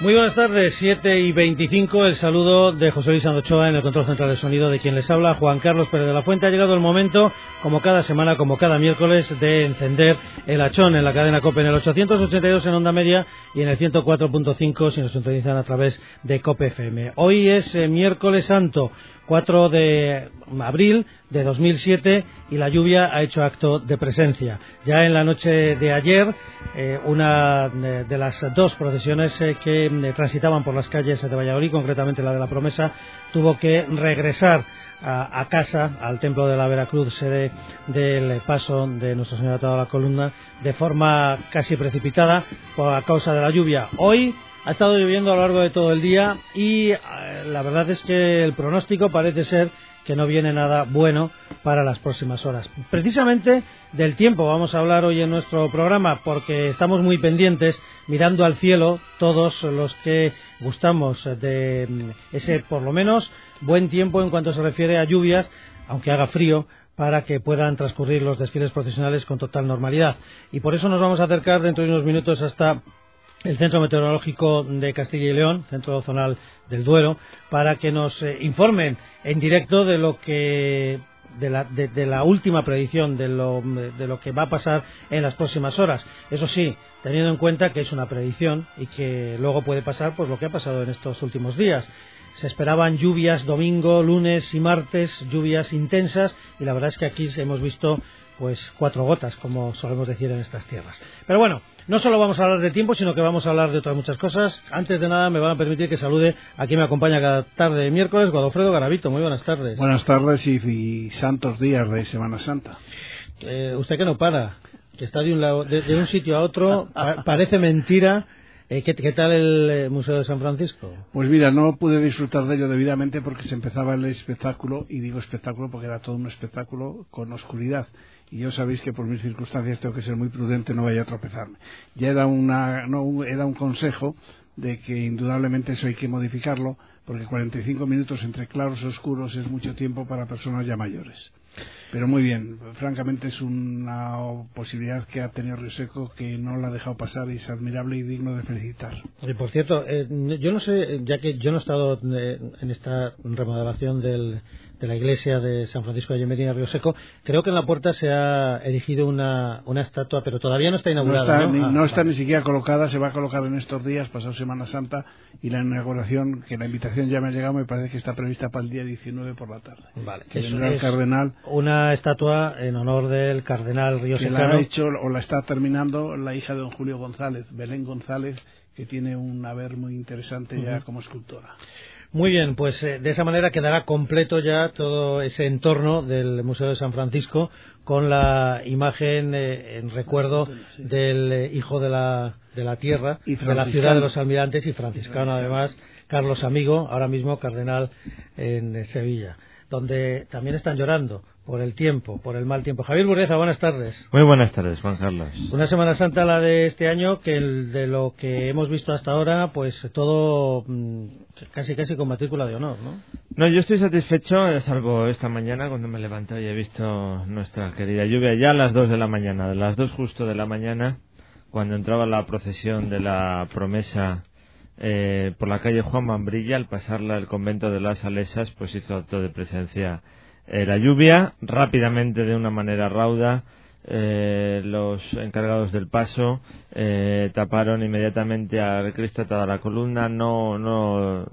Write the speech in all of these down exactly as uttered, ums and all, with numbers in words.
Muy buenas tardes, siete y veinticinco, el saludo de José Luis Andochoa en el control central de sonido, de quien les habla, Juan Carlos Pérez de la Fuente. Ha llegado el momento, como cada semana, como cada miércoles, de encender el hachón en la cadena COPE en el ochocientos ochenta y dos en onda media y en el ciento cuatro punto cinco si nos sintonizan a través de COPE F M. Hoy es eh, miércoles santo, cuatro de abril de dos mil siete, y la lluvia ha hecho acto de presencia. Ya en la noche de ayer, eh, una de, de las dos procesiones eh, que eh, transitaban por las calles de Valladolid, concretamente la de la Promesa, tuvo que regresar a, a casa, al Templo de la Veracruz, sede del paso de Nuestra Señora de toda la Columna, de forma casi precipitada por a causa de la lluvia. Hoy ha estado lloviendo a lo largo de todo el día y eh, la verdad es que el pronóstico parece ser que no viene nada bueno para las próximas horas. Precisamente del tiempo vamos a hablar hoy en nuestro programa, porque estamos muy pendientes, mirando al cielo, todos los que gustamos de ese, por lo menos, buen tiempo en cuanto se refiere a lluvias, aunque haga frío, para que puedan transcurrir los desfiles procesionales con total normalidad. Y por eso nos vamos a acercar dentro de unos minutos hasta el Centro Meteorológico de Castilla y León, Centro Zonal del Duero, para que nos eh, informen en directo de lo que de la, de, de la última predicción de lo, de lo que va a pasar en las próximas horas. Eso sí, teniendo en cuenta que es una predicción y que luego puede pasar pues lo que ha pasado en estos últimos días. Se esperaban lluvias domingo, lunes y martes, lluvias intensas, y la verdad es que aquí hemos visto pues cuatro gotas, como solemos decir en estas tierras. Pero bueno, no solo vamos a hablar de tiempo, sino que vamos a hablar de otras muchas cosas. Antes de nada, me van a permitir que salude a quien me acompaña cada tarde de miércoles, Godofredo Garavito. Muy buenas tardes. Buenas tardes y, y santos días de Semana Santa. Eh, usted que no para, que está de un, lado, de, de un sitio a otro, pa parece mentira. Eh, ¿qué, ¿Qué tal el eh, Museo de San Francisco? Pues mira, no pude disfrutar de ello debidamente porque se empezaba el espectáculo, y digo espectáculo porque era todo un espectáculo con oscuridad. Y yo sabéis que por mis circunstancias tengo que ser muy prudente, no vaya a tropezarme. Ya era, una, no, era un consejo de que indudablemente eso hay que modificarlo, porque cuarenta y cinco minutos entre claros y oscuros es mucho tiempo para personas ya mayores. Pero muy bien, francamente es una posibilidad que ha tenido Río Seco, que no la ha dejado pasar, y es admirable y digno de felicitar. Y por cierto, eh, yo no sé, ya que yo no he estado eh, en esta remodelación del, de la iglesia de San Francisco de Medina Río Seco, creo que en la puerta se ha erigido una, una estatua, pero todavía no está inaugurada. No está, ¿no? Ni, no ah, está vale. ni siquiera colocada, se va a colocar en estos días, pasado Semana Santa, y la inauguración, que la invitación ya me ha llegado, me parece que está prevista para el día diecinueve por la tarde. Vale, que eso vendrá el es cardenal. Una estatua en honor del cardenal Río Que Secano. la ha hecho o la está terminando la hija de don Julio González, Belén González, que tiene un haber muy interesante ya uh-huh. como escultora. Muy bien, pues eh, de esa manera quedará completo ya todo ese entorno del Museo de San Francisco, con la imagen eh, en recuerdo sí. del eh, hijo de la, de la tierra, de la ciudad de los almirantes, y franciscano además, Carlos Amigo, ahora mismo cardenal en eh, Sevilla, donde también están llorando por el tiempo, por el mal tiempo. Javier Burreza, buenas tardes. Muy buenas tardes, Juan Carlos. Una Semana Santa la de este año, que el, de lo que hemos visto hasta ahora, pues todo mmm, casi casi con matrícula de honor, ¿no? No, yo estoy satisfecho, salvo esta mañana cuando me levanté y he visto nuestra querida lluvia ya a las dos de la mañana, a las dos justo de la mañana, cuando entraba la procesión de la Promesa eh, por la calle Juan Mambrilla, al pasarla el convento de las Salesas, pues hizo acto de presencia Eh, la lluvia. Rápidamente, de una manera rauda, eh, los encargados del paso eh, taparon inmediatamente al Cristo de toda la Columna. No, no,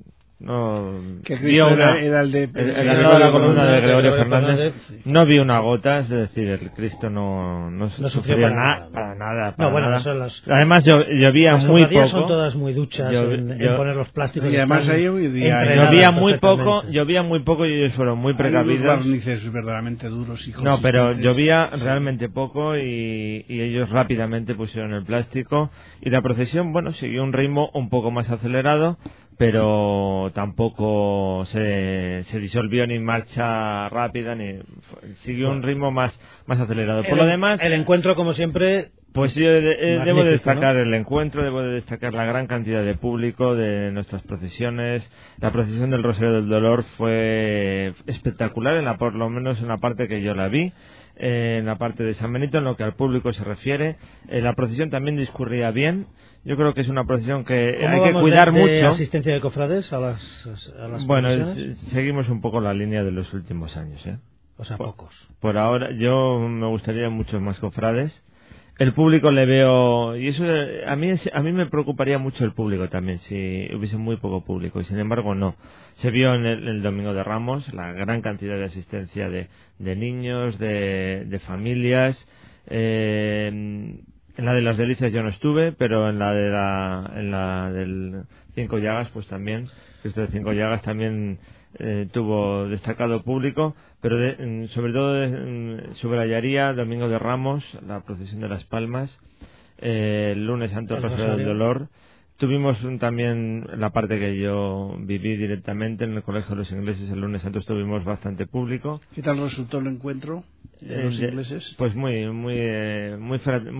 no que vio una, era el de, el, el, el, el de la columna de Gregorio Fernández. No vi una gota, es decir, el Cristo no, no, no sufrió para nada, para nada. Para no, bueno, nada. Son las, además, llo, llovía las muy poco. Son todas muy duchas yo, en, yo, en poner los plásticos. Y además ahí llovía muy poco, llovía muy poco y ellos fueron muy precavidos. Hay unos barnices verdaderamente duros y No, pero llovía realmente poco y, y ellos rápidamente pusieron el plástico, y la procesión, bueno, siguió un ritmo un poco más acelerado, pero tampoco se, se disolvió ni en marcha rápida, ni siguió un ritmo más, más acelerado. Por el, lo demás, el encuentro, como siempre, pues yo de, de, debo de destacar, ¿no?, el encuentro, debo de destacar la gran cantidad de público de nuestras procesiones. La procesión del Rosario del Dolor fue espectacular, en la, por lo menos en la parte que yo la vi. eh, en la parte de San Benito. En lo que al público se refiere, eh, la procesión también discurría bien. Yo creo que es una procesión que hay que cuidar de, de mucho. ¿Asistencia de cofrades a las, a las Bueno, es, seguimos un poco la línea de los últimos años, ¿eh? O sea, por, pocos. Por ahora, yo me gustaría muchos más cofrades. El público le veo, y eso a mí a mí me preocuparía mucho el público también, si hubiese muy poco público, y sin embargo no. Se vio en el, el Domingo de Ramos la gran cantidad de asistencia de, de niños, de, de familias. Eh, en la de las Delicias yo no estuve, pero en la de la, en la del Cinco Llagas, pues también, esto de Cinco Llagas también eh, tuvo destacado público, pero de, sobre todo de, subrayaría Domingo de Ramos, la procesión de las Palmas, eh, el lunes Santo Rosario del Dolor. Tuvimos un, también la parte que yo viví directamente en el Colegio de los Ingleses. El lunes Santo estuvimos bastante público. ¿Qué tal resultó el encuentro de los eh, ingleses? Pues muy muy eh, muy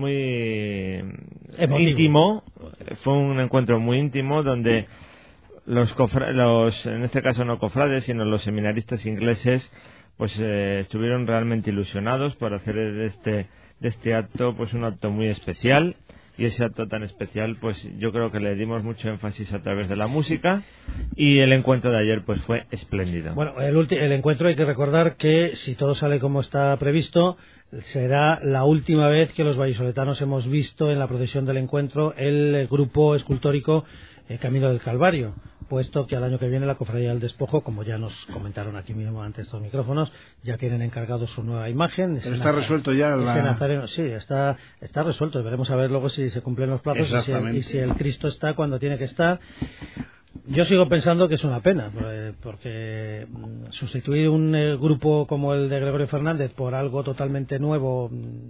muy Emotivo. íntimo. Fue un encuentro muy íntimo donde los, cofra los en este caso no cofrades, sino los seminaristas ingleses, pues eh, estuvieron realmente ilusionados por hacer de este de este acto pues un acto muy especial. Y ese acto tan especial, pues yo creo que le dimos mucho énfasis a través de la música, y el encuentro de ayer pues fue espléndido. Bueno, el, el encuentro hay que recordar que si todo sale como está previsto, será la última vez que los vallisoletanos hemos visto en la procesión del encuentro el grupo escultórico eh, Camino del Calvario, puesto que al año que viene la Cofradía del Despojo, como ya nos comentaron aquí mismo ante estos micrófonos, ya tienen encargado su nueva imagen. Pero está resuelto ya la... Nazareno, sí, está, está resuelto. Veremos a ver luego si se cumplen los plazos y si, el, y si el Cristo está cuando tiene que estar. Yo sigo pensando que es una pena, porque sustituir un eh, grupo como el de Gregorio Fernández por algo totalmente nuevo,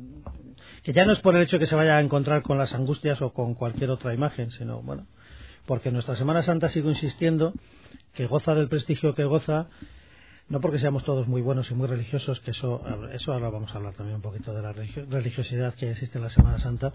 que ya no es por el hecho de que se vaya a encontrar con las angustias o con cualquier otra imagen, sino, bueno, porque nuestra Semana Santa, sigo insistiendo, que goza del prestigio que goza, no porque seamos todos muy buenos y muy religiosos, que eso, eso ahora vamos a hablar también un poquito de la religiosidad que existe en la Semana Santa,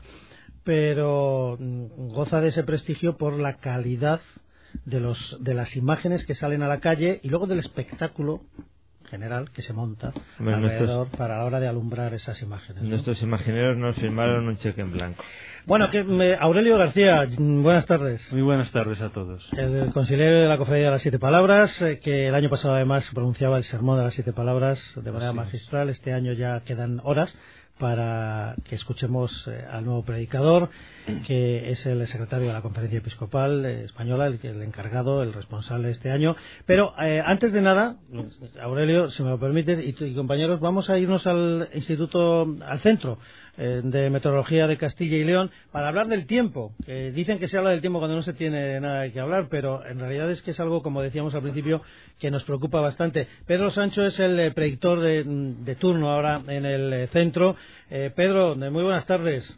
pero goza de ese prestigio por la calidad de los de las imágenes que salen a la calle y luego del espectáculo general que se monta bueno, alrededor nuestros, para la hora de alumbrar esas imágenes, ¿no? Nuestros imagineros nos firmaron un cheque en blanco. Bueno, que me, Aurelio García, buenas tardes. Muy buenas tardes a todos. El consiliere de la Cofradía de las Siete Palabras, eh, que el año pasado además pronunciaba el sermón de las Siete Palabras de manera sí. magistral. Este año ya quedan horas para que escuchemos eh, al nuevo predicador, que es el secretario de la Conferencia Episcopal eh, Española, el, el encargado, el responsable este año. Pero eh, antes de nada, Aurelio, si me lo permites, y, y compañeros, vamos a irnos al Instituto, al Centro eh, de Meteorología de Castilla y León, para hablar del tiempo. Que dicen que se habla del tiempo cuando no se tiene nada que hablar, pero en realidad es que es algo, como decíamos al principio, que nos preocupa bastante. Pedro Sancho es el eh, predictor de, de turno ahora en el eh, Centro. Eh, Pedro, muy buenas tardes.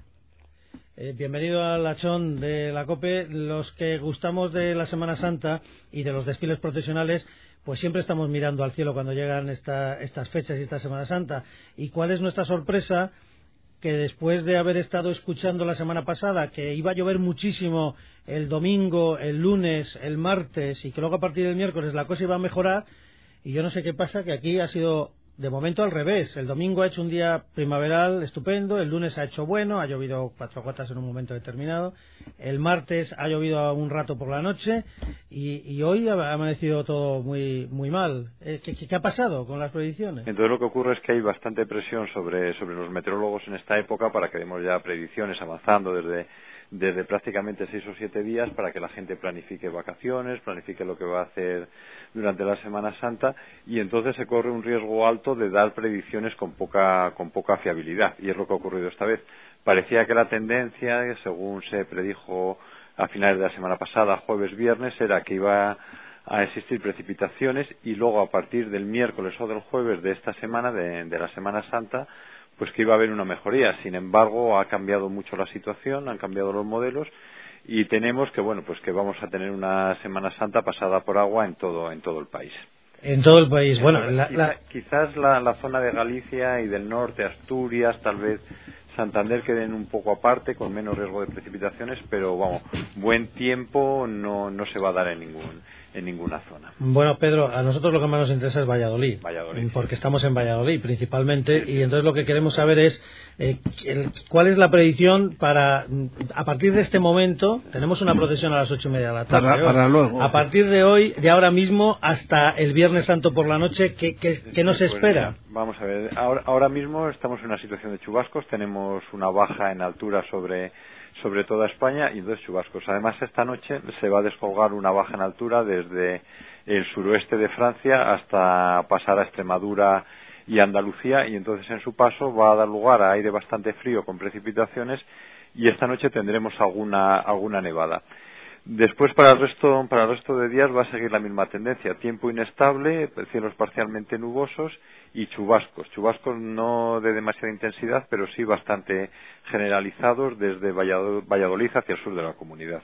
Eh, bienvenido al Lachón de la COPE. Los que gustamos de la Semana Santa y de los desfiles procesionales, pues siempre estamos mirando al cielo cuando llegan esta, estas fechas y esta Semana Santa. ¿Y cuál es nuestra sorpresa? Que después de haber estado escuchando la semana pasada que iba a llover muchísimo el domingo, el lunes, el martes, y que luego a partir del miércoles la cosa iba a mejorar, y yo no sé qué pasa, que aquí ha sido de momento al revés. El domingo ha hecho un día primaveral estupendo, el lunes ha hecho bueno, ha llovido cuatro gotas en un momento determinado, el martes ha llovido un rato por la noche, y, y hoy ha amanecido todo muy muy mal. ¿Qué, qué, ¿Qué ha pasado con las predicciones? Entonces lo que ocurre es que hay bastante presión sobre, sobre los meteorólogos en esta época para que demos ya predicciones avanzando desde desde prácticamente seis o siete días, para que la gente planifique vacaciones, planifique lo que va a hacer durante la Semana Santa, y entonces se corre un riesgo alto de dar predicciones con poca con poca fiabilidad, y es lo que ha ocurrido esta vez. Parecía que la tendencia, según se predijo a finales de la semana pasada, jueves, viernes, era que iba a existir precipitaciones, y luego a partir del miércoles o del jueves de esta semana, de, de la Semana Santa, pues que iba a haber una mejoría. Sin embargo, ha cambiado mucho la situación, han cambiado los modelos, y tenemos que, bueno, pues que vamos a tener una Semana Santa pasada por agua en todo en todo el país. En todo el país, bueno, la, Quizá, la... quizás la, la zona de Galicia y del norte, Asturias, tal vez Santander queden un poco aparte, con menos riesgo de precipitaciones, pero vamos, buen tiempo no no se va a dar en ningún en ninguna zona. Bueno, Pedro, a nosotros lo que más nos interesa es Valladolid, Valladolid porque sí. estamos en Valladolid principalmente, sí, sí. y entonces lo que queremos saber es eh, el, cuál es la predicción para, a partir de este momento, tenemos una procesión a las ocho y media de la tarde, para, para luego. A partir de hoy, de ahora mismo hasta el Viernes Santo por la noche, ¿qué, qué, qué nos pues espera? Mira, vamos a ver, ahora, ahora mismo estamos en una situación de chubascos, tenemos una baja en altura sobre sobre toda España y dos chubascos. Además, esta noche se va a descolgar una baja en altura desde el suroeste de Francia hasta pasar a Extremadura y Andalucía, y entonces en su paso va a dar lugar a aire bastante frío con precipitaciones, y esta noche tendremos alguna alguna nevada. Después, para el resto para el resto de días va a seguir la misma tendencia: tiempo inestable, cielos parcialmente nubosos y chubascos. Chubascos no de demasiada intensidad, pero sí bastante generalizados desde Valladolid hacia el sur de la comunidad.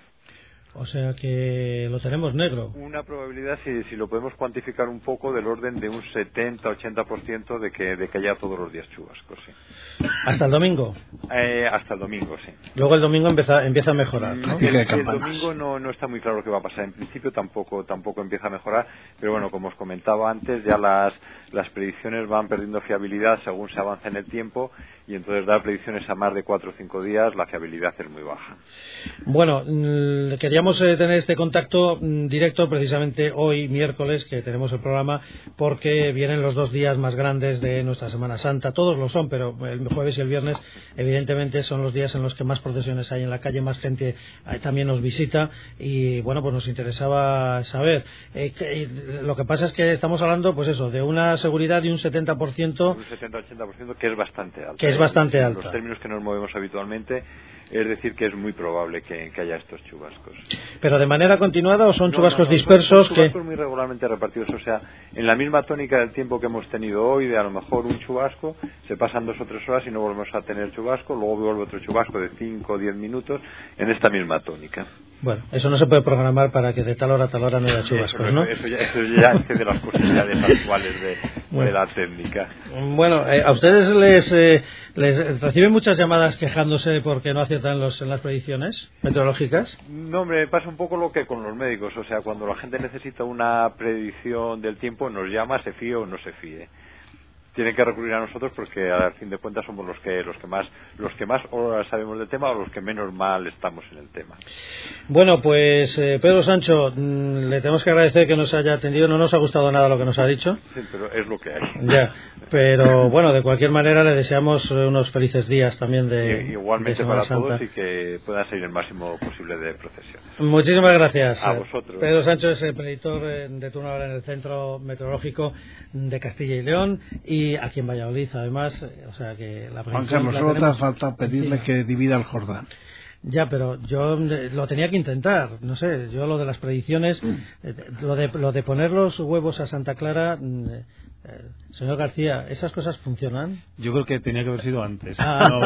O sea que lo tenemos negro. Una probabilidad, si, si lo podemos cuantificar un poco, del orden de un setenta a ochenta por ciento de que, de que haya todos los días chubascos, sí. ¿Hasta el domingo? Eh, hasta el domingo, sí. Luego el domingo empieza, empieza a mejorar, ¿no? El, el domingo no, no está muy claro qué va a pasar. En principio tampoco tampoco empieza a mejorar, pero bueno, como os comentaba antes, ya las, las predicciones van perdiendo fiabilidad según se avanza en el tiempo, y entonces dar predicciones a más de cuatro o cinco días, la fiabilidad es muy baja. Bueno, queríamos eh, tener este contacto mm, directo precisamente hoy, miércoles, que tenemos el programa, porque vienen los dos días más grandes de nuestra Semana Santa. Todos lo son, pero el jueves y el viernes, evidentemente, son los días en los que más procesiones hay en la calle, más gente eh, también nos visita, y bueno, pues nos interesaba saber. Eh, que, lo que pasa es que estamos hablando, pues eso, de una seguridad de un setenta por ciento. Un setenta a ochenta por ciento, que es bastante alto. Que es bastante en alta. los términos que nos movemos habitualmente, es decir, que es muy probable que, que haya estos chubascos. ¿Pero de manera continuada o son no, chubascos no, no, dispersos? Son chubascos que... muy regularmente repartidos, o sea, en la misma tónica del tiempo que hemos tenido hoy, de a lo mejor un chubasco, se pasan dos o tres horas y no volvemos a tener chubasco, luego vuelve otro chubasco de cinco o diez minutos en esta misma tónica. Bueno, eso no se puede programar para que de tal hora a tal hora no haya chubascos, eso, ¿no? Eso ya, eso ya es de las posibilidades actuales de, bueno. de la técnica. Bueno, eh, a ustedes les, eh, les reciben muchas llamadas quejándose porque no aciertan los, en las predicciones meteorológicas. No, hombre, pasa un poco lo que con los médicos, o sea, cuando la gente necesita una predicción del tiempo, nos llama, se fíe o no se fíe. Tienen que recurrir a nosotros porque al fin de cuentas somos los que los que más los que más sabemos del tema o los que menos mal estamos en el tema. Bueno, pues eh, Pedro Sancho, mmm, le tenemos que agradecer que nos haya atendido. No nos ha gustado nada lo que nos ha dicho. Sí, pero es lo que hay. Ya, pero bueno, de cualquier manera le deseamos unos felices días también de y, igualmente de para Santa. todos, y que puedan seguir el máximo posible de procesiones. Muchísimas gracias. A vosotros. Pedro Sancho es el predictor de turno ahora en el Centro Meteorológico de Castilla y León, y aquí en Valladolid además, o sea que la Juan Carlos, solo te hace falta pedirle encima. Que divida el Jordán. Ya, pero yo lo tenía que intentar, no sé, yo lo de las predicciones, mm. eh, lo de lo de poner los huevos a Santa Clara, eh, eh, señor García, ¿esas cosas funcionan? Yo creo que tenía que haber sido antes. Ah, no,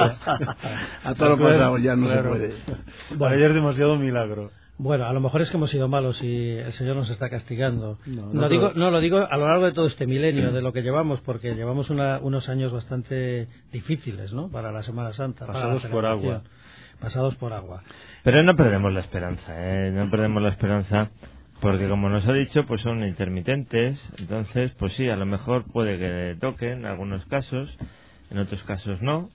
a todo lo pasado ya no claro. se puede. Bueno, ya es demasiado milagro. Bueno, a lo mejor es que hemos sido malos y el Señor nos está castigando. No, no, no, digo, no lo digo a lo largo de todo este milenio, de lo que llevamos, porque llevamos una, unos años bastante difíciles, ¿no? Para la Semana Santa. Pasados para por agua. Pasados por agua. Pero no perdemos la esperanza, ¿eh? No perdemos la esperanza, porque como nos ha dicho, pues son intermitentes. Entonces, pues sí, a lo mejor puede que toquen en algunos casos, en otros casos no.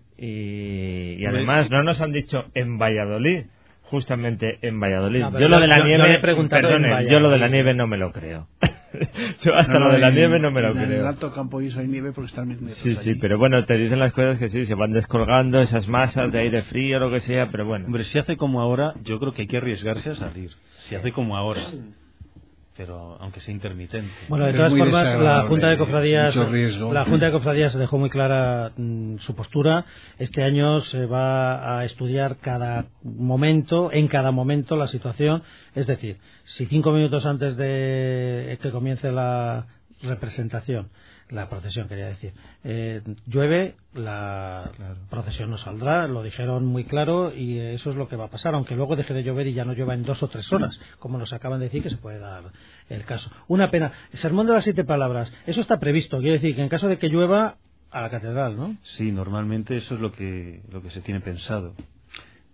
Y, y además no nos han dicho en Valladolid. Justamente en Valladolid. No, yo lo de la yo, nieve, yo perdone, yo lo de la nieve no me lo creo. Yo hasta no, no, lo de la en, nieve no me lo en creo. En el Alto Campoiso hay nieve porque están mis nietos Sí, allí. sí, pero bueno, te dicen las cosas que sí, se van descolgando esas masas de aire frío, lo que sea, pero bueno. Hombre, si hace como ahora, yo creo que hay que arriesgarse a salir. Si hace como ahora. Pero aunque sea intermitente. Bueno, de todas formas, la Junta de Cofradías la Junta de Cofradías dejó muy clara mmm, su postura. Este año se va a estudiar cada momento, en cada momento la situación. Es decir, si cinco minutos antes de que comience la representación, la procesión quería decir, eh, llueve, la claro. procesión no saldrá, lo dijeron muy claro, y eso es lo que va a pasar, aunque luego deje de llover y ya no llueva en dos o tres horas, como nos acaban de decir que se puede dar el caso. Una pena. El sermón de las siete palabras, eso está previsto, quiere decir que en caso de que llueva, a la catedral, ¿no? Sí, normalmente eso es lo que lo que se tiene pensado.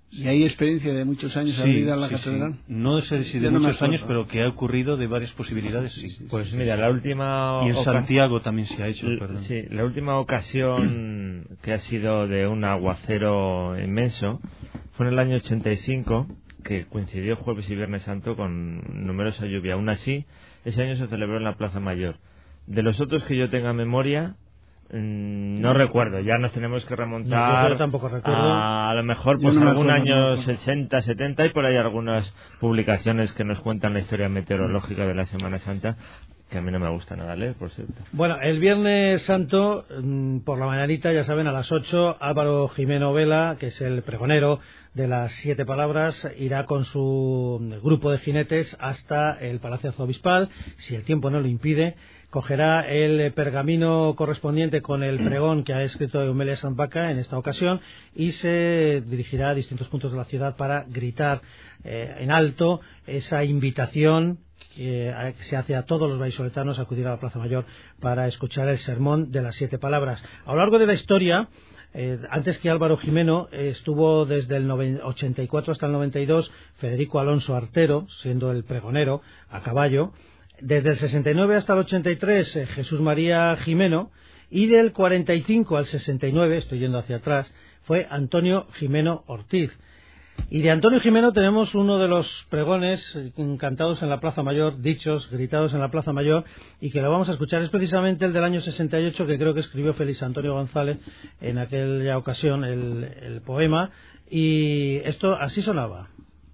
¿Y hay experiencia de muchos años Sí, abierta en la sí, catedral? sí. No sé si de Yo no me muchos acuerdo. años, pero que ha ocurrido de varias posibilidades, sí. Pues mira, la última... Y en oca- Santiago también se ha hecho, L- perdón. Sí, la última ocasión que ha sido de un aguacero inmenso fue en el año ochenta y cinco, que coincidió jueves y viernes santo con numerosa lluvia. Aún así, ese año se celebró en la Plaza Mayor. De los otros que yo tenga memoria, mm, no recuerdo. Ya nos tenemos que No, remontar yo tampoco recuerdo. a, a lo mejor Yo pues no me algún acuerdo, no me año acuerdo. sesenta, setenta, y por ahí algunas publicaciones que nos cuentan la historia meteorológica de la Semana Santa, que a mí no me gusta nada leer, por cierto. Bueno, el Viernes Santo, mm, por la mañanita, ya saben, a las ocho, Álvaro Jimeno Vela, que es el pregonero de las siete palabras, irá con su grupo de jinetes hasta el Palacio Arzobispal, si el tiempo no lo impide. Cogerá el pergamino correspondiente con el pregón que ha escrito Eumelia Santvaca en esta ocasión y se dirigirá a distintos puntos de la ciudad para gritar eh, en alto esa invitación que se hace a todos los vallisoletanos a acudir a la Plaza Mayor para escuchar el sermón de las siete palabras. A lo largo de la historia, eh, antes que Álvaro Jimeno, eh, estuvo desde el ochenta y cuatro hasta el noventa y dos Federico Alonso Artero, siendo el pregonero a caballo. Desde el sesenta y nueve hasta el ochenta y tres, eh, Jesús María Jimeno, y del cuarenta y cinco al sesenta y nueve, estoy yendo hacia atrás, fue Antonio Jimeno Ortiz. Y de Antonio Jimeno tenemos uno de los pregones cantados en la Plaza Mayor, dichos, gritados en la Plaza Mayor, y que lo vamos a escuchar. Es precisamente el del año sesenta y ocho, que creo que escribió Félix Antonio González en aquella ocasión el, el poema, y esto así sonaba.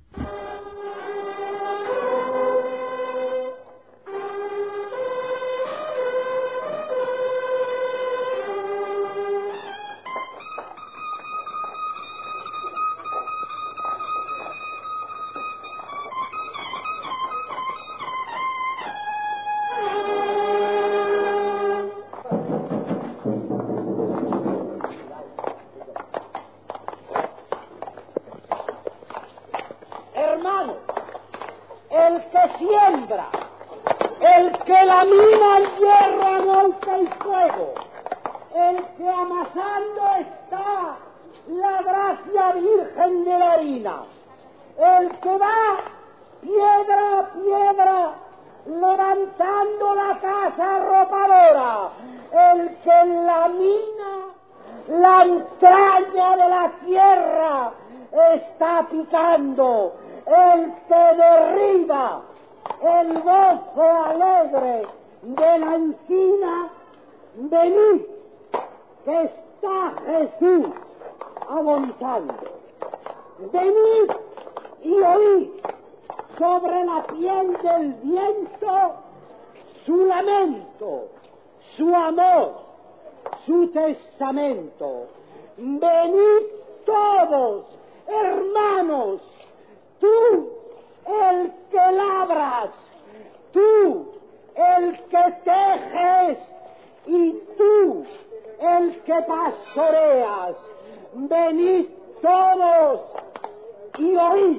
Hermano, el que siembra, el que lamina el hierro a golpe y fuego, el que amasando está la gracia virgen de la harina, el que va piedra a piedra levantando la casa arropadora, el que lamina la entraña de la tierra está picando, el que derriba el gozo alegre de la encina, venid, que está Jesús agonizando. Venid y oíd sobre la piel del viento su lamento, su amor, su testamento. Venid todos, hermanos, tú, el que labras, tú, el que tejes, y tú, el que pastoreas. Venid todos y oíd.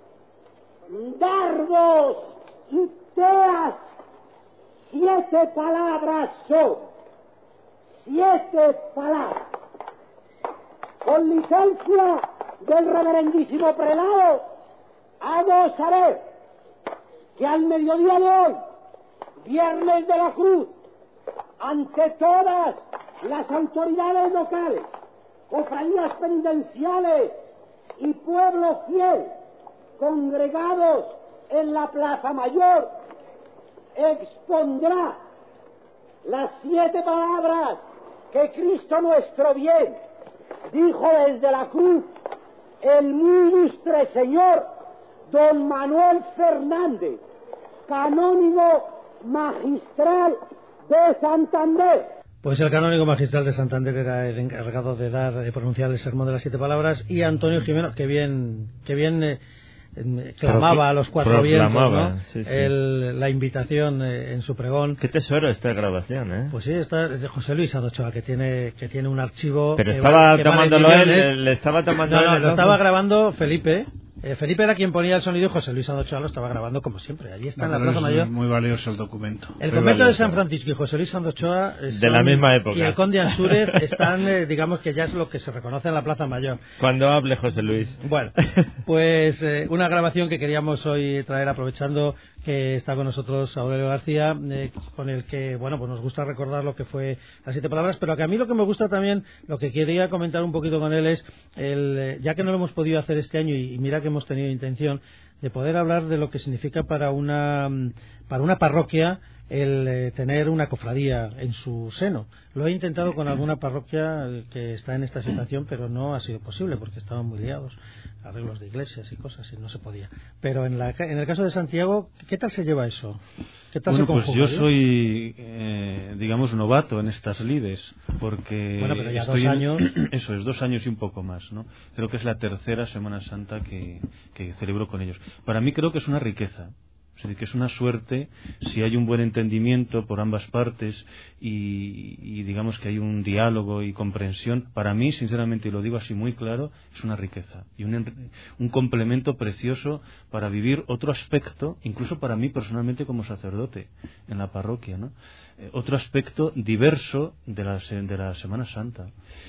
Dardos y teas, siete palabras son, siete palabras. Con licencia del reverendísimo prelado, hago saber que al mediodía de hoy, Viernes de la Cruz, ante todas las autoridades locales, cofradías penitenciales y pueblo fiel congregados en la Plaza Mayor, expondrá las siete palabras que Cristo nuestro bien dijo desde la cruz el muy ilustre señor don Manuel Fernández, canónigo magistral de Santander. Pues el canónigo magistral de Santander era el encargado de dar, de pronunciar el sermón de las siete palabras, y Antonio Jimeno, que bien, que bien eh, clamaba a los cuatro vientos, ¿no? Sí, sí. El, la invitación eh, en su pregón. Qué tesoro esta grabación, ¿eh? Pues sí, está de José Luis Adochoa, que tiene que tiene un archivo. Pero que estaba vale, que tomándolo vale él, millones. le estaba tomando No, no, él, lo estaba grabando Felipe, Eh, Felipe era quien ponía el sonido y José Luis Sandochoa lo estaba grabando como siempre. Allí está no, en la Plaza Mayor. Muy valioso el documento. El muy convento valioso. de San Francisco y José Luis Sandochoa son, de la misma época. Y el conde Ansúrez están, eh, digamos que ya es lo que se reconoce en la Plaza Mayor. Cuando hable José Luis. Bueno, pues eh, una grabación que queríamos hoy traer aprovechando que está con nosotros Aurelio García, eh, con el que, bueno, pues nos gusta recordar lo que fue las siete palabras, pero que a mí lo que me gusta también, lo que quería comentar un poquito con él es, el, eh, ya que no lo hemos podido hacer este año y, y mira que hemos tenido intención de poder hablar de lo que significa para una, para una parroquia el eh, tener una cofradía en su seno. Lo he intentado con alguna parroquia que está en esta situación, pero no ha sido posible porque estaban muy liados, arreglos de iglesias y cosas, y no se podía. Pero en, la, en el caso de Santiago, ¿qué tal se lleva eso? ¿Qué tal bueno, se conjuga? pues yo soy, eh, digamos, novato en estas lides, porque bueno, pero ya estoy dos años... En, eso es, dos años y un poco más, ¿no? Creo que es la tercera Semana Santa que, que celebro con ellos. Para mí creo que es una riqueza. Es decir, que es una suerte si hay un buen entendimiento por ambas partes y, y digamos que hay un diálogo y comprensión. Para mí, sinceramente, y lo digo así muy claro, es una riqueza y un, un complemento precioso para vivir otro aspecto, incluso para mí personalmente como sacerdote en la parroquia, ¿no? Eh, otro aspecto diverso de la, de la Semana Santa.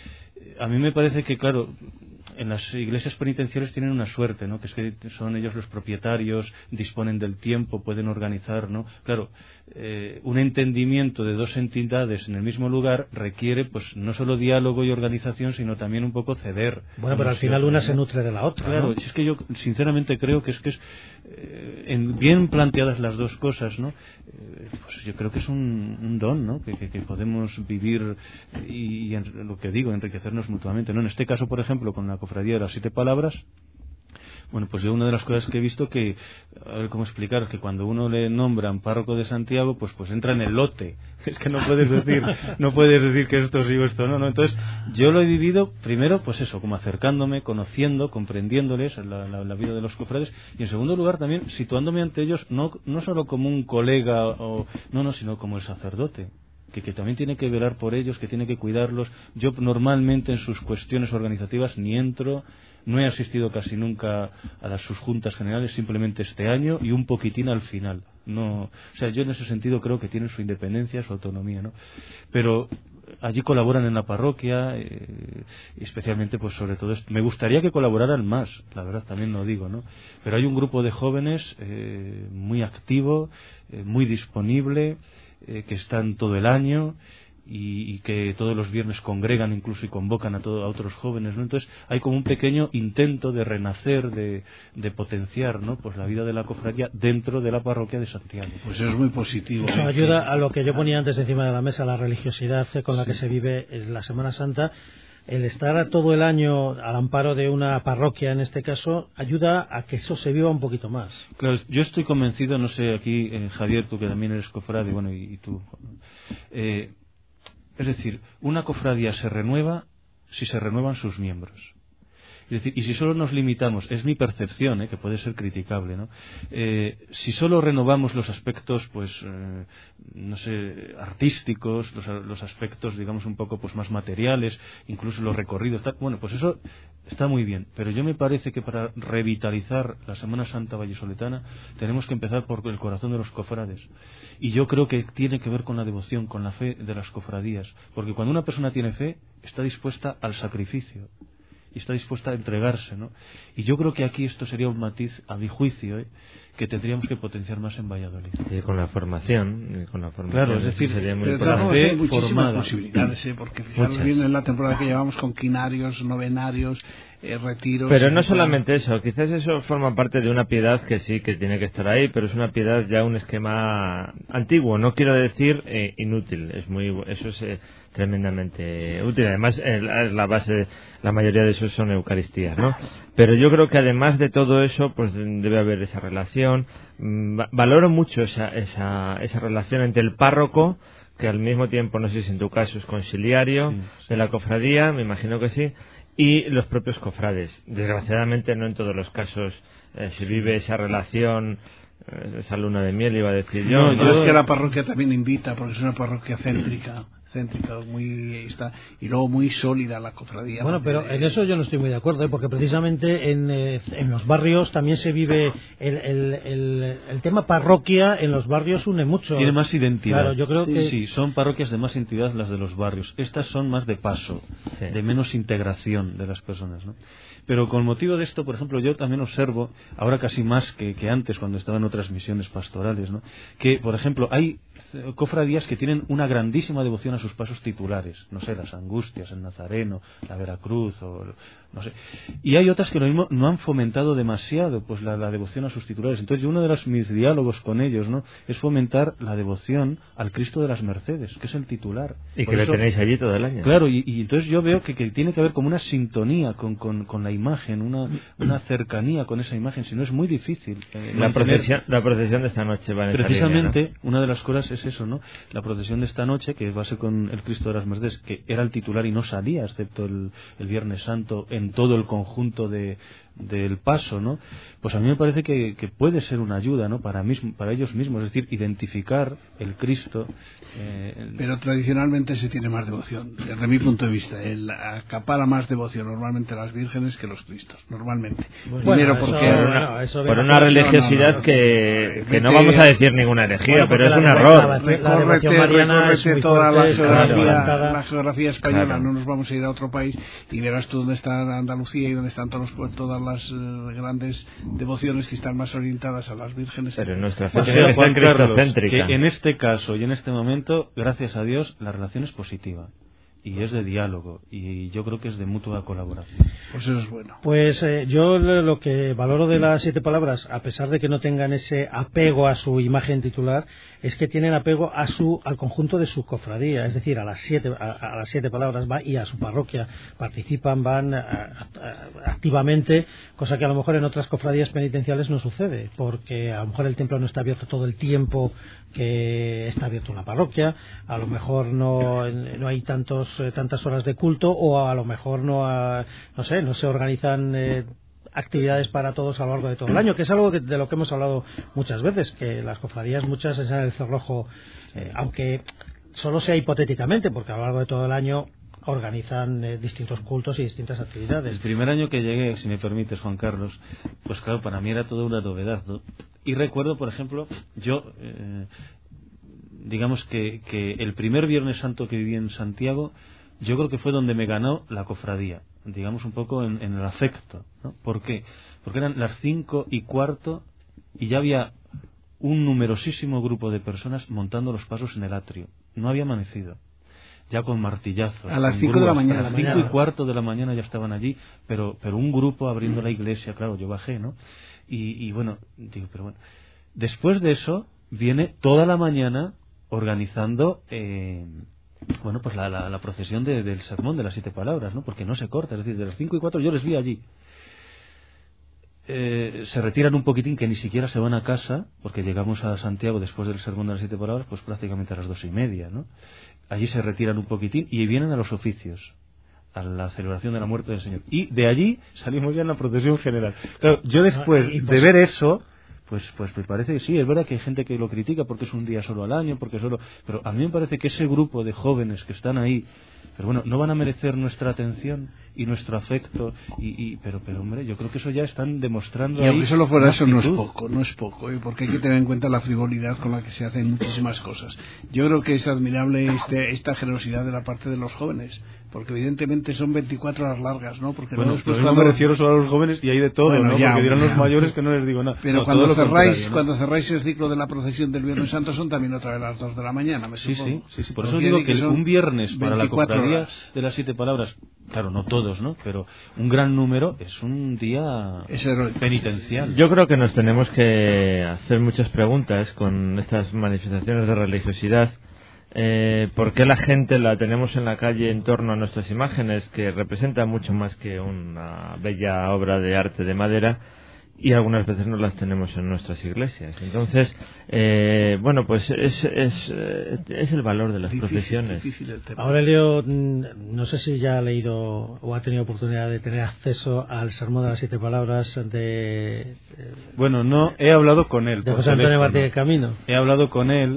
A mí me parece que, claro, en las iglesias penitenciales tienen una suerte, ¿no? Que es que son ellos los propietarios, disponen del tiempo, pueden organizar, ¿no? Claro, eh, un entendimiento de dos entidades en el mismo lugar requiere, pues, no solo diálogo y organización, sino también un poco ceder. Bueno, pero al final una se nutre de la otra, claro, ¿no? Es que yo sinceramente creo que es que es eh, en, bien planteadas las dos cosas, ¿no? Eh, pues yo creo que es un, un don, ¿no? Que, que, que podemos vivir y, y en, lo que digo, enriquecernos mutuamente, ¿no? En este caso, por ejemplo, con la cofradía de las siete palabras, bueno, pues yo una de las cosas que he visto que, a ver cómo explicar, que cuando uno le nombran párroco de Santiago, pues pues entra en el lote. Es que no puedes decir, no puedes decir que esto sí o esto no, no. Entonces, yo lo he vivido primero, pues eso, como acercándome, conociendo, comprendiéndoles la, la, la vida de los cofrades, y en segundo lugar también situándome ante ellos no, no solo como un colega o no, no, sino como el sacerdote. Que, que también tiene que velar por ellos, que tiene que cuidarlos. Yo normalmente en sus cuestiones organizativas ni entro, no he asistido casi nunca a las sus juntas generales, simplemente este año y un poquitín al final. No, o sea, yo en ese sentido creo que tienen su independencia, su autonomía, ¿no? Pero allí colaboran en la parroquia, eh, especialmente, pues sobre todo, me gustaría que colaboraran más, la verdad también lo digo, ¿no? Pero hay un grupo de jóvenes eh, muy activo, eh, muy disponible, Eh, que están todo el año y, y que todos los viernes congregan incluso y convocan a, todo, a otros jóvenes, ¿no? Entonces hay como un pequeño intento de renacer, de, de potenciar, ¿no? Pues la vida de la cofradía dentro de la parroquia de Santiago. Pues eso es muy positivo. Eso ayuda a lo que yo ponía antes encima de la mesa, la religiosidad con la que se vive en la Semana Santa. El estar todo el año al amparo de una parroquia, en este caso, ayuda a que eso se viva un poquito más. Claro, yo estoy convencido, no sé, aquí, eh, Javier, tú que también eres cofrade, bueno, y, y tú. Eh, es decir, una cofradía se renueva si se renuevan sus miembros. Es decir, y si solo nos limitamos, es mi percepción, ¿eh? Que puede ser criticable, ¿no? Eh, si solo renovamos los aspectos, pues, eh, no sé, artísticos, los, los aspectos, digamos, un poco pues más materiales, incluso los recorridos, tal, bueno, pues eso está muy bien. Pero yo me parece que para revitalizar la Semana Santa vallisoletana tenemos que empezar por el corazón de los cofrades. Y yo creo que tiene que ver con la devoción, con la fe de las cofradías. Porque cuando una persona tiene fe, está dispuesta al sacrificio. Y está dispuesta a entregarse, ¿no? Y yo creo que aquí esto sería un matiz, a mi juicio, ¿eh? Que tendríamos que potenciar más en Valladolid. Y con la formación, y con la formación. Claro, es decir, sería muy pero importante. hay muchísimas formada. posibilidades, ¿eh? Porque fijaros bien en la temporada que llevamos con quinarios, novenarios, eh, retiros. Pero no solamente eso, quizás eso forma parte de una piedad que sí, que tiene que estar ahí, pero es una piedad ya un esquema antiguo, no quiero decir eh, inútil, es muy, eso es eh, tremendamente útil. Además, eh, la, la base, la mayoría de eso son Eucaristías, ¿no? Pero yo creo que además de todo eso, pues debe haber esa relación. Valoro mucho esa, esa, esa relación entre el párroco, que al mismo tiempo, no sé si en tu caso es conciliario, sí, sí. de la cofradía, me imagino que sí, y los propios cofrades. Desgraciadamente no en todos los casos eh, se vive esa relación, eh, esa luna de miel, iba a decir yo. No, yo es que la parroquia también invita, porque es una parroquia céntrica. céntrica, muy está, y luego muy sólida la cofradía. Bueno, pero en eso yo no estoy muy de acuerdo, ¿eh? Porque precisamente en, eh, en los barrios también se vive el, el, el, el tema parroquia, en los barrios une mucho. Tiene más identidad. Claro, yo creo sí, que sí, son parroquias de más identidad las de los barrios. Estas son más de paso, sí. de menos integración de las personas, ¿no? Pero con motivo de esto, por ejemplo, yo también observo, ahora casi más que, que antes, cuando estaba en otras misiones pastorales, ¿no? Que, por ejemplo, hay cofradías que tienen una grandísima devoción a sus pasos titulares, no sé, las Angustias, el Nazareno, la Veracruz, o no sé. Y hay otras que lo mismo no han fomentado demasiado, pues la, la devoción a sus titulares. Entonces, yo uno de los, mis diálogos con ellos, ¿no?, es fomentar la devoción al Cristo de las Mercedes, que es el titular. Y Por que eso, le tenéis allí todo el año. Claro, y, y entonces yo veo que, que tiene que haber como una sintonía con, con, con la imagen, una, una cercanía con esa imagen, si no es muy difícil. Eh, la, mantener... procesión, la procesión de esta noche va en Precisamente, esa línea, ¿no? Una de las cosas es eso, ¿no? La procesión de esta noche, que va a ser con el Cristo de las Mercedes, que era el titular y no salía, excepto el, el Viernes Santo, en todo el conjunto de del paso, ¿no? Pues a mí me parece que, que puede ser una ayuda, ¿no?, para mismo, para ellos mismos, es decir, identificar el Cristo. Eh, Pero tradicionalmente se tiene más devoción, desde mi punto de vista. El acapara más devoción normalmente a las vírgenes que los Cristos, normalmente. Bueno, Primero eso, porque bueno, eso por una religiosidad no, no, no, que, no, que no vete, vamos a decir ninguna herejía, bueno, pero es la un de- error. la- Recórrete, recórrete toda la geografía, la geografía española, Claro. no nos vamos a ir a otro país y verás tú dónde está Andalucía y dónde están todos los, todas las eh, grandes devociones que están más orientadas a las vírgenes. Pero nuestra fe O tiene sea, que Juan ser Carlos, cristocéntrica. que en este caso y en este momento, gracias a Dios, la relación es positiva y es de diálogo y yo creo que es de mutua colaboración. Pues eso es bueno. Pues eh, yo lo que valoro de las siete palabras, a pesar de que no tengan ese apego a su imagen titular, es que tienen apego a su al conjunto de su cofradía, es decir, a las siete a, a las siete palabras va y a su parroquia, participan, van a, a, activamente, cosa que a lo mejor en otras cofradías penitenciales no sucede, porque a lo mejor el templo no está abierto todo el tiempo que está abierto una parroquia, a lo mejor no no hay tantos eh, tantas horas de culto, o a lo mejor no ha, no sé, no se organizan eh, actividades para todos a lo largo de todo el año, que es algo de, de lo que hemos hablado muchas veces, que las cofradías muchas es en el cerrojo, eh, aunque solo sea hipotéticamente, porque a lo largo de todo el año organizan eh, distintos cultos y distintas actividades. El primer año que llegué, si me permites, Juan Carlos, pues claro, para mí era toda una novedad, ¿no? Y recuerdo, por ejemplo, yo, eh, digamos que, que el primer Viernes Santo que viví en Santiago, yo creo que fue donde me ganó la cofradía, digamos un poco en, en el afecto, ¿no? ¿Por qué? Porque eran las cinco y cuarto y ya había un numerosísimo grupo de personas montando los pasos en el atrio. No había amanecido. Ya con martillazos. A las con cinco de la grúas. mañana. A las cinco y cuarto de la mañana ya estaban allí, pero pero un grupo abriendo la iglesia, claro, yo bajé, ¿no? Y, y bueno, digo, pero bueno. Después de eso, viene toda la mañana organizando, eh, bueno, pues la, la, la procesión de, del sermón de las siete palabras, ¿no? Porque no se corta, es decir, de las cinco y cuatro yo les vi allí. Eh, se retiran un poquitín, que ni siquiera se van a casa, porque llegamos a Santiago después del sermón de las siete palabras, pues prácticamente a las dos y media, ¿no? Allí se retiran un poquitín y vienen a los oficios, a la celebración de la muerte del Señor. Y de allí salimos ya en la procesión general. Claro, yo después y, pues, de ver eso, pues pues me parece que sí, es verdad que hay gente que lo critica porque es un día solo al año, porque solo, pero a mí me parece que ese grupo de jóvenes que están ahí, pero bueno, no van a merecer nuestra atención y nuestro afecto, y, y pero pero hombre, yo creo que eso ya están demostrando. Y aunque ahí solo fuera eso, no es actitud. poco, no es poco, ¿eh? Porque hay que tener en cuenta la frivolidad con la que se hacen muchísimas cosas. Yo creo que es admirable este, esta generosidad de la parte de los jóvenes, porque evidentemente son veinticuatro horas largas, ¿no? Porque Bueno, no después lo mismo cuando me refiero solo a los jóvenes y hay de todo, Bueno, ¿no? ya, Porque dirán ya. los mayores que no les digo nada. Pero No, cuando todo lo lo cerráis, contrario, ¿no? cuando cerráis el ciclo de la procesión del Viernes Santo son también otra vez las dos de la mañana, me Sí, supongo. sí, sí, sí. Por Porque eso digo que, son un viernes para la veinticuatro cofradía horas. de las siete palabras, claro, no todos, ¿no? Pero un gran número es un día Es heroico. penitencial. Yo creo que nos tenemos que hacer muchas preguntas con estas manifestaciones de religiosidad. Eh, ¿Por qué la gente la tenemos en la calle en torno a nuestras imágenes, que representan mucho más que una bella obra de arte de madera, y algunas veces no las tenemos en nuestras iglesias? Entonces, eh, bueno, pues es, es, es el valor de las Difícil, procesiones. difícil el tema. Aurelio, no sé si ya ha leído o ha tenido oportunidad de tener acceso al Sermón de las Siete Palabras de, Bueno, no, he hablado con él. de por José Antonio teléfono. Martínez Camino. He hablado con él.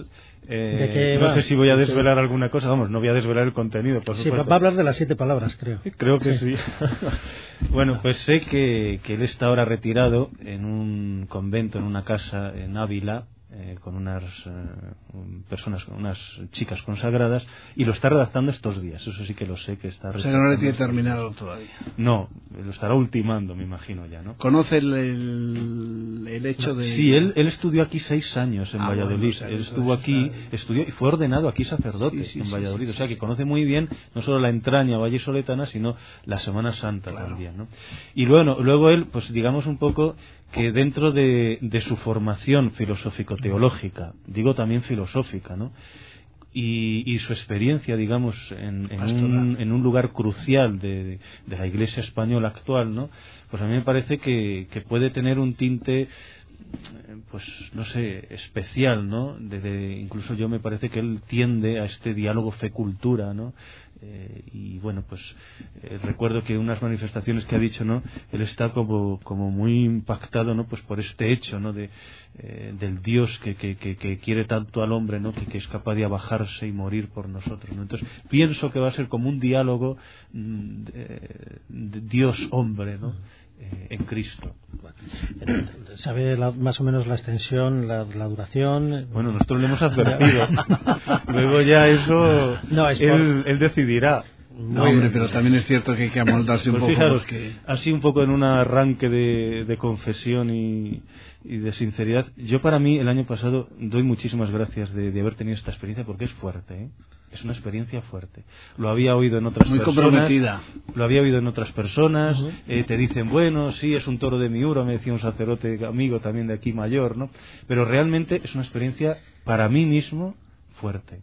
Eh, ¿De qué no va? sé si voy a desvelar alguna cosa, vamos, no voy a desvelar el contenido, por Sí, supuesto. va a hablar de las siete palabras, creo. Creo que sí. sí. Bueno, pues sé que, que él está ahora retirado en un convento, en una casa en Ávila, eh, con unas eh, personas, unas chicas consagradas, y lo está redactando estos días. Eso sí que lo sé, que está redactando. O sea, que no le tiene estos terminado días. todavía. No, lo estará ultimando, me imagino ya, ¿no? ¿Conoce el, el, el hecho no, de...? Sí, él, él estudió aquí seis años en ah, Valladolid. Bueno, o sea, él estuvo aquí, está... estudió y fue ordenado aquí sacerdote sí, sí, en sí, Valladolid. Sí, sí, o sea, que sí. conoce muy bien no solo la entraña vallisoletana, sino la Semana Santa claro. también, ¿no? Y luego, luego él, pues digamos un poco que dentro de, de su formación filosófico-teológica, digo también filosófica, ¿no? Y, y su experiencia, digamos, en, en, un, en un lugar crucial de, de la Iglesia española actual, ¿no? Pues a mí me parece que, que puede tener un tinte, pues no sé, especial, ¿no? De, de, incluso yo me parece que él tiende a este diálogo fe-cultura, ¿no? Eh, y bueno, pues eh, recuerdo que unas manifestaciones que ha dicho, ¿no? Él está como, como muy impactado, ¿no? Pues por este hecho, ¿no? De, eh, del Dios que, que, que, que quiere tanto al hombre, ¿no? Que, que es capaz de abajarse y morir por nosotros, ¿no? Entonces pienso que va a ser como un diálogo mm, de, de Dios-hombre, ¿no? Eh, en Cristo. ¿Sabe la, más o menos la extensión, la, la duración? Bueno, nosotros le hemos advertido. Luego ya eso no, es por... él, él decidirá. No, hombre, pero también es cierto que hay que amoldarse pues un poco. Fijaros, porque... así un poco en un arranque de, de confesión y, y de sinceridad. Yo para mí el año pasado doy muchísimas gracias de, de haber tenido esta experiencia porque es fuerte, ¿eh? Es una experiencia fuerte. Lo había oído en otras Muy personas. comprometida. Lo había oído en otras personas. Uh-huh. eh, te dicen, bueno, sí, es un toro de Miura, me decía un sacerdote amigo también de aquí mayor, ¿no? Pero realmente es una experiencia para mí mismo fuerte.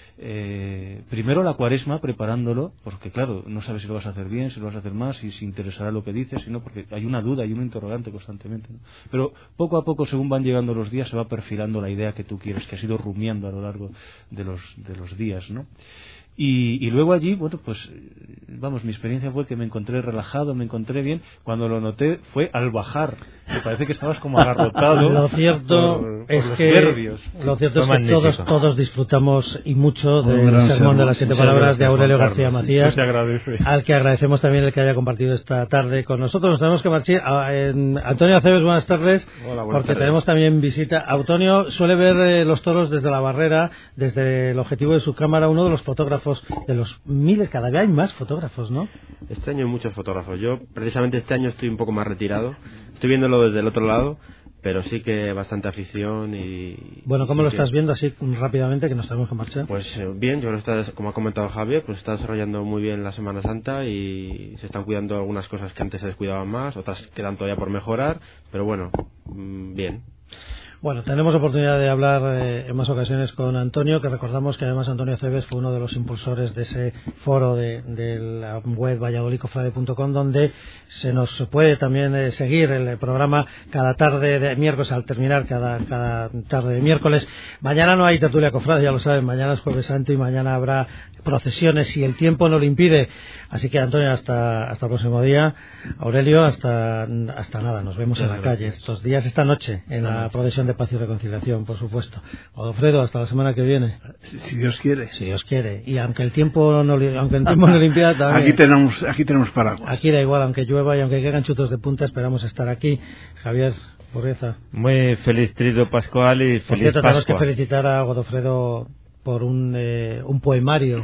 Eh, primero la cuaresma preparándolo, porque claro, no sabes si lo vas a hacer bien, si lo vas a hacer más, si se interesará lo que dices, sino porque hay una duda, hay un interrogante constantemente, ¿no? Pero poco a poco, según van llegando los días, se va perfilando la idea que tú quieres, que has ido rumiando a lo largo de los, de los días, ¿no? Y, y luego allí, bueno, pues, vamos, mi experiencia fue que me encontré relajado, me encontré bien. Cuando lo noté fue al bajar. Me parece que estabas como agarrotado. Lo cierto por, es por los que nervios. lo cierto Fue es que todos, todos disfrutamos y mucho del sermón, sermón de las siete palabras de Aurelio García Macías, se agradece. Al que agradecemos también el que haya compartido esta tarde con nosotros. Nos tenemos que marchar. Antonio Aceves, buenas tardes. Hola, buenas porque tardes. Tenemos también visita. Antonio suele ver eh, los toros desde la barrera, desde el objetivo de su cámara, uno de los fotógrafos de los miles, cada vez hay más fotógrafos, ¿no? Este año hay muchos fotógrafos. Yo, precisamente este año, estoy un poco más retirado. Estoy viéndolo desde el otro lado, pero sí que bastante afición y... Bueno, ¿cómo sí lo que... estás viendo así rápidamente, que nos tenemos que marchar? Pues eh, bien, yo creo que está, como ha comentado Javier, pues está desarrollando muy bien la Semana Santa y se están cuidando algunas cosas que antes se descuidaban más, otras quedan todavía por mejorar, pero bueno, mmm, bien. Bueno, tenemos oportunidad de hablar eh, en más ocasiones con Antonio, que recordamos que además Antonio Aceves fue uno de los impulsores de ese foro de, de la web valladolid cofrade punto com, donde se nos puede también eh, seguir el programa cada tarde de miércoles, al terminar cada, cada tarde de miércoles. Mañana no hay tertulia cofrade, ya lo saben, mañana es Jueves Santo y mañana habrá procesiones si el tiempo no lo impide. Así que, Antonio, hasta, hasta el próximo día. Aurelio, hasta, hasta nada, nos vemos Muchas en la gracias. calle estos días, esta noche, en la procesión de Paz y Reconciliación, por supuesto. Godofredo, hasta la semana que viene. Si, si Dios quiere. Si Dios quiere. Y aunque el tiempo no, aunque el tiempo no lo impida, también. Aquí tenemos, aquí tenemos paraguas. Aquí da igual, aunque llueva y aunque caigan chutos de punta, esperamos estar aquí. Javier Burrieza. Muy feliz Trido Pascual y feliz Por cierto, Pascua. tenemos que felicitar a Godofredo por un, eh, un poemario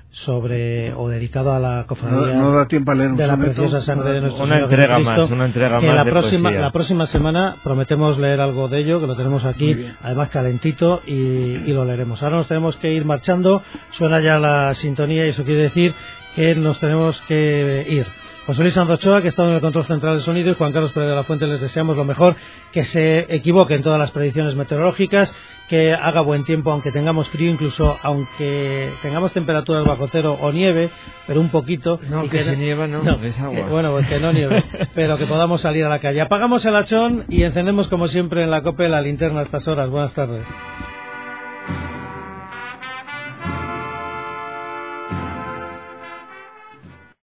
sobre o dedicado a la cofradía no, no da tiempo a leer un de la soneto, preciosa sangre de nuestro una Señor entrega Jesucristo, más, una entrega que más la de próxima poesía. la próxima semana prometemos leer algo de ello, que lo tenemos aquí además calentito y, y lo leeremos. Ahora nos tenemos que ir marchando, suena ya la sintonía y eso quiere decir que nos tenemos que ir. José Luis Sanz Ochoa, que ha estado en el control central del sonido, y Juan Carlos Pérez de la Fuente, les deseamos lo mejor, que se equivoquen todas las predicciones meteorológicas, que haga buen tiempo, aunque tengamos frío, incluso aunque tengamos temperaturas bajo cero o nieve, pero un poquito. No, y que, que si nieva no, no es agua. Que, bueno, pues que no nieve, pero que podamos salir a la calle. Apagamos el hachón y encendemos como siempre en la COPE la linterna a estas horas. Buenas tardes.